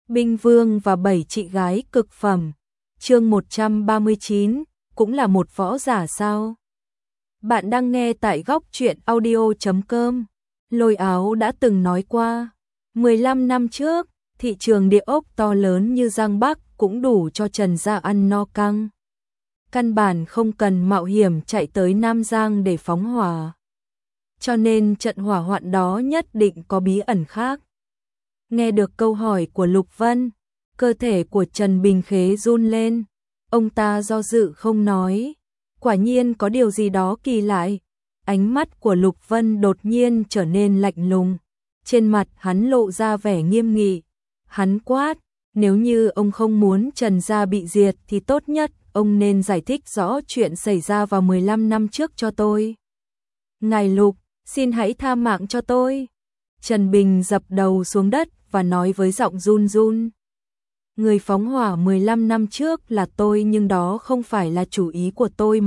Binh Vương và 7 chị gái cực phẩm. Chương 139, cũng là một võ giả sao? Bạn đang nghe tại góc truyện audio.com. Lôi Áo đã từng nói qua, 15 năm trước, thị trường địa ốc to lớn như Giang Bắc cũng đủ cho Trần gia ăn no căng. Căn bản không cần mạo hiểm chạy tới Nam Giang để phóng hỏa. Cho nên trận hỏa hoạn đó nhất định có bí ẩn khác. Nghe được câu hỏi của Lục Vân, cơ thể của Trần Bình Khế run lên. Ông ta do dự không nói. Quả nhiên có điều gì đó kỳ lạ. Ánh mắt của Lục Vân đột nhiên trở nên lạnh lùng. Trên mặt hắn lộ ra vẻ nghiêm nghị. Hắn quát, nếu như ông không muốn Trần gia bị diệt thì tốt nhất ông nên giải thích rõ chuyện xảy ra vào 15 năm trước cho tôi. Ngài Lục, xin hãy tha mạng cho tôi. Trần Bình dập đầu xuống đất và nói với giọng run run. Người phóng hỏa 15 năm trước là tôi, nhưng đó không phải là chủ ý của tôi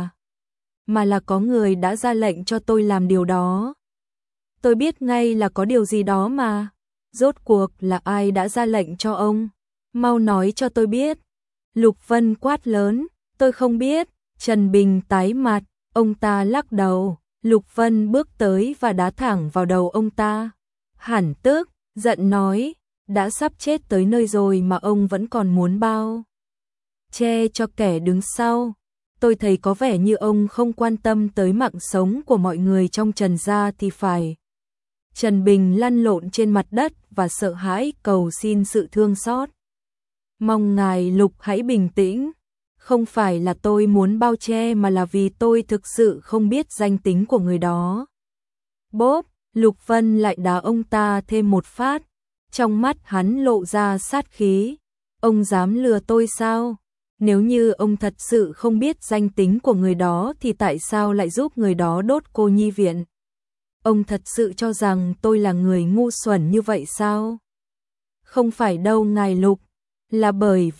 mà là có người đã ra lệnh cho tôi làm điều đó. Tôi biết ngay là có điều gì đó mà. Rốt cuộc là ai đã ra lệnh cho ông? Mau nói cho tôi biết. Lục Vân quát lớn, tôi không biết. Trần Bình tái mặt, ông ta lắc đầu. Lục Vân bước tới và đá thẳng vào đầu ông ta. Hẳn tức, giận nói, đã sắp chết tới nơi rồi mà ông vẫn còn muốn bao che cho kẻ đứng sau. Tôi thấy có vẻ như ông không quan tâm tới mạng sống của mọi người trong Trần gia thì phải. Trần Bình lăn lộn trên mặt đất và sợ hãi cầu xin sự thương xót. Mong ngài Lục hãy bình tĩnh. Không phải là tôi muốn bao che mà là vì tôi thực sự không biết danh tính của người đó. Bốp, Lục Vân lại đá ông ta thêm một phát. Trong mắt hắn lộ ra sát khí. Ông dám lừa tôi sao? Nếu như ông thật sự không biết danh tính của người đó thì tại sao lại giúp người đó đốt cô nhi viện? Ông thật sự cho rằng tôi là người ngu xuẩn như vậy sao? Không phải đâu ngài Lục, là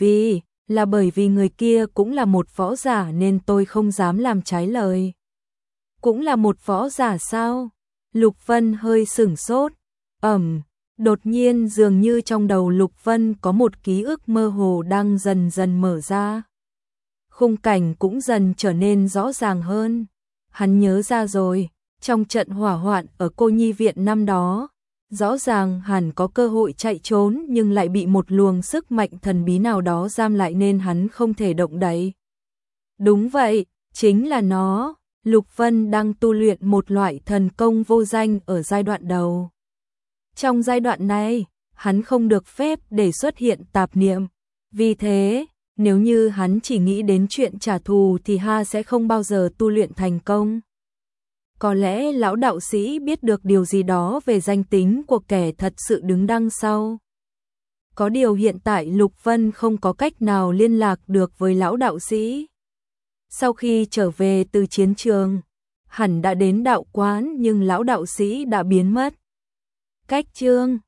bởi vì người kia cũng là một võ giả nên tôi không dám làm trái lời. Cũng là một võ giả sao? Lục Vân hơi sửng sốt. Đột nhiên dường như trong đầu Lục Vân có một ký ức mơ hồ đang dần dần mở ra. Khung cảnh cũng dần trở nên rõ ràng hơn. Hắn nhớ ra rồi, trong trận hỏa hoạn ở cô nhi viện năm đó, rõ ràng hắn có cơ hội chạy trốn nhưng lại bị một luồng sức mạnh thần bí nào đó giam lại nên hắn không thể động đậy. Đúng vậy, chính là nó. Lục Vân đang tu luyện một loại thần công vô danh ở giai đoạn đầu. Trong giai đoạn này, hắn không được phép để xuất hiện tạp niệm. Vì thế, nếu như hắn chỉ nghĩ đến chuyện trả thù thì sẽ không bao giờ tu luyện thành công. Có lẽ lão đạo sĩ biết được điều gì đó về danh tính của kẻ thật sự đứng đằng sau. Có điều hiện tại Lục Vân không có cách nào liên lạc được với lão đạo sĩ. Sau khi trở về từ chiến trường, hắn đã đến đạo quán nhưng lão đạo sĩ đã biến mất. Cách chương